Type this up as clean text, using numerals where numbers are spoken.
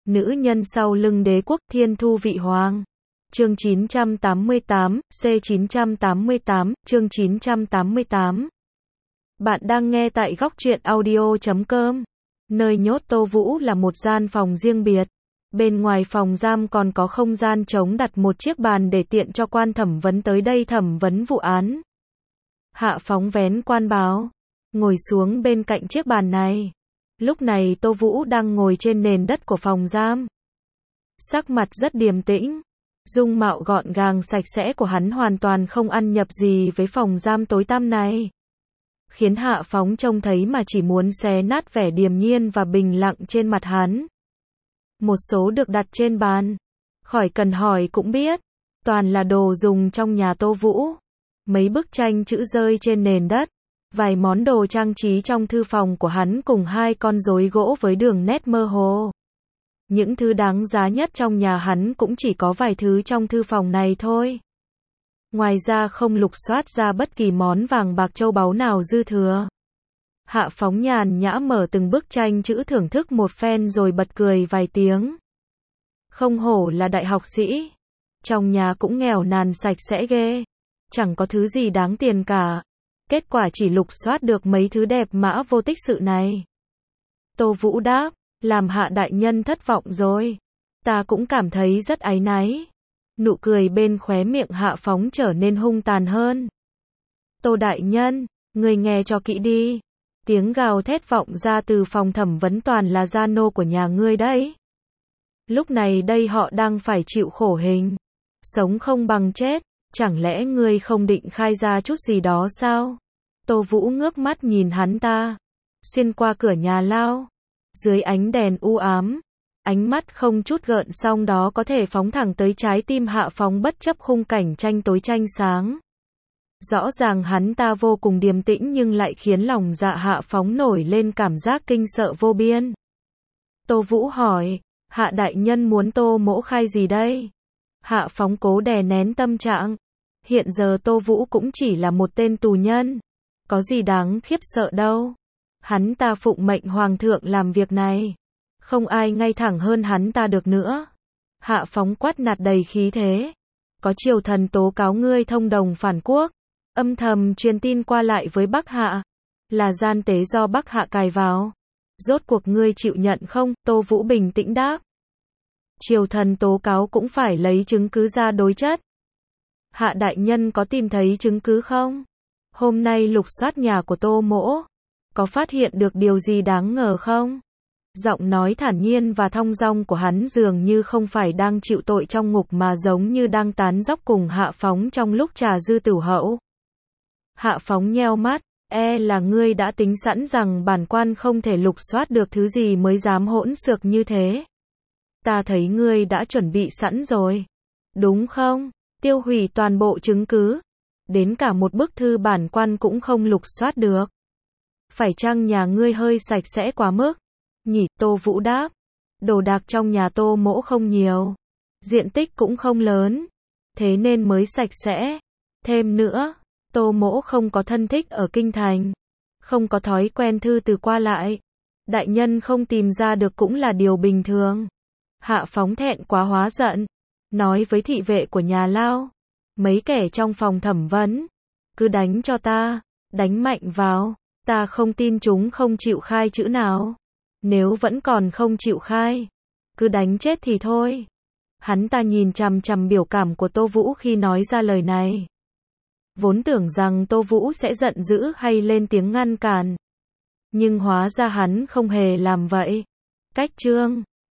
Nữ nhân sau lưng đế quốc Thiên Thu Vị Hoàng. Chương 988, C988, chương 988. Bạn đang nghe tại góc truyện audio.com. Nơi nhốt Tô Vũ là một gian phòng riêng biệt. Bên ngoài phòng giam còn có không gian trống đặt một chiếc bàn để tiện cho quan thẩm vấn tới đây thẩm vấn vụ án. Hạ Phóng vén quan báo, ngồi xuống bên cạnh chiếc bàn này. Lúc này Tô Vũ đang ngồi trên nền đất của phòng giam. Sắc mặt rất điềm tĩnh. Dung mạo gọn gàng sạch sẽ của hắn hoàn toàn không ăn nhập gì với phòng giam tối tăm này. Khiến Hạ Phóng trông thấy mà chỉ muốn xé nát vẻ điềm nhiên và bình lặng trên mặt hắn. Một số được đặt trên bàn. Khỏi cần hỏi cũng biết. Toàn là đồ dùng trong nhà Tô Vũ. Mấy bức tranh chữ rơi trên nền đất. Vài món đồ trang trí trong thư phòng của hắn cùng hai con rối gỗ với đường nét mơ hồ. Những thứ đáng giá nhất trong nhà hắn cũng chỉ có vài thứ trong thư phòng này thôi. Ngoài ra không lục soát ra bất kỳ món vàng bạc châu báu nào dư thừa. Hạ Phóng nhàn nhã mở từng bức tranh chữ thưởng thức một phen rồi bật cười vài tiếng. Không hổ là đại học sĩ. Trong nhà cũng nghèo nàn sạch sẽ ghê. Chẳng có thứ gì đáng tiền cả. Kết quả chỉ lục soát được mấy thứ đẹp mã vô tích sự này. Tô Vũ đáp, làm Hạ đại nhân thất vọng rồi. Ta cũng cảm thấy rất áy náy. Nụ cười bên khóe miệng Hạ Phóng trở nên hung tàn hơn. Tô đại nhân, người nghe cho kỹ đi. Tiếng gào thét vọng ra từ phòng thẩm vấn toàn là gia nô của nhà ngươi đấy. Lúc này đây họ đang phải chịu khổ hình. Sống không bằng chết. Chẳng lẽ ngươi không định khai ra chút gì đó sao? Tô Vũ ngước mắt nhìn hắn ta. Xuyên qua cửa nhà lao. Dưới ánh đèn u ám. Ánh mắt không chút gợn sóng đó có thể phóng thẳng tới trái tim Hạ Phóng bất chấp khung cảnh tranh tối tranh sáng. Rõ ràng hắn ta vô cùng điềm tĩnh nhưng lại khiến lòng dạ Hạ Phóng nổi lên cảm giác kinh sợ vô biên. Tô Vũ hỏi, Hạ đại nhân muốn Tô mỗ khai gì đây? Hạ Phóng cố đè nén tâm trạng. Hiện giờ Tô Vũ cũng chỉ là một tên tù nhân. Có gì đáng khiếp sợ đâu. Hắn ta phụng mệnh hoàng thượng làm việc này. Không ai ngay thẳng hơn hắn ta được nữa. Hạ Phóng quát nạt đầy khí thế. Có triều thần tố cáo ngươi thông đồng phản quốc. Âm thầm truyền tin qua lại với Bắc Hạ. Là gian tế do Bắc Hạ cài vào. Rốt cuộc ngươi chịu nhận không? Tô Vũ bình tĩnh đáp. Triều thần tố cáo cũng phải lấy chứng cứ ra đối chất. Hạ đại nhân có tìm thấy chứng cứ không? Hôm nay lục soát nhà của Tô mỗ. Có phát hiện được điều gì đáng ngờ không? Giọng nói thản nhiên và thong dong của hắn dường như không phải đang chịu tội trong ngục mà giống như đang tán dóc cùng Hạ Phóng trong lúc trà dư tửu hậu. Hạ Phóng nheo mắt, là ngươi đã tính sẵn rằng bản quan không thể lục soát được thứ gì mới dám hỗn xược như thế. Ta thấy ngươi đã chuẩn bị sẵn rồi. Đúng không? Tiêu hủy toàn bộ chứng cứ. Đến cả một bức thư bản quan cũng không lục soát được. Phải chăng nhà ngươi hơi sạch sẽ quá mức? Nhỉ, Tô Vũ đáp. Đồ đạc trong nhà Tô mỗ không nhiều. Diện tích cũng không lớn. Thế nên mới sạch sẽ. Thêm nữa, Tô mỗ không có thân thích ở kinh thành. Không có thói quen thư từ qua lại. Đại nhân không tìm ra được cũng là điều bình thường. Hạ Phóng thẹn quá hóa giận. Nói với thị vệ của nhà lao. Mấy kẻ trong phòng thẩm vấn. Cứ đánh cho ta. Đánh mạnh vào. Ta không tin chúng không chịu khai chữ nào. Nếu vẫn còn không chịu khai. Cứ đánh chết thì thôi. Hắn ta nhìn chằm chằm biểu cảm của Tô Vũ khi nói ra lời này. Vốn tưởng rằng Tô Vũ sẽ giận dữ hay lên tiếng ngăn cản. Nhưng hóa ra hắn không hề làm vậy. Cách chương